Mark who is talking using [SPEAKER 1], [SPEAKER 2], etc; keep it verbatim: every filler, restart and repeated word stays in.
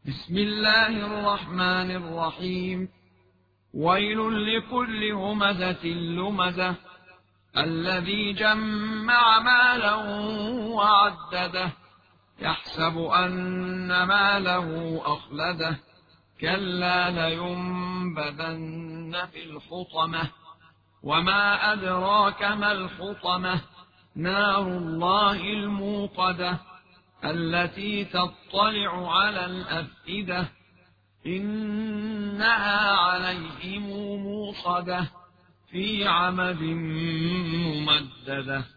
[SPEAKER 1] بسم الله الرحمن الرحيم. ويل لكل همزة لمزة الذي جمع مالا وعدده يحسب أن ماله أخلده كلا لينبذن في الحطمة وما أدراك ما الحطمة نار الله الموقدة التي تطلع على الأفئدة إنها عليهم موصدة في عمد ممددة.